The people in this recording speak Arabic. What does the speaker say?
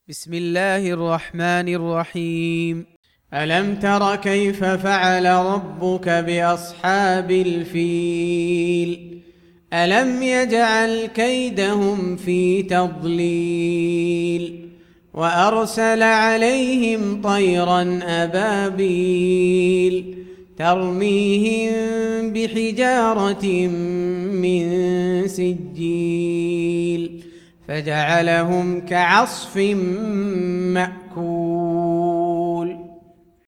بسم الله الرحمن الرحيم. ألم تر كيف فعل ربك بأصحاب الفيل؟ ألم يجعل كيدهم في تضليل وأرسل عليهم طيرا أبابيل ترميهم بحجارة من سجيل فجعلهم كعصف مأكول.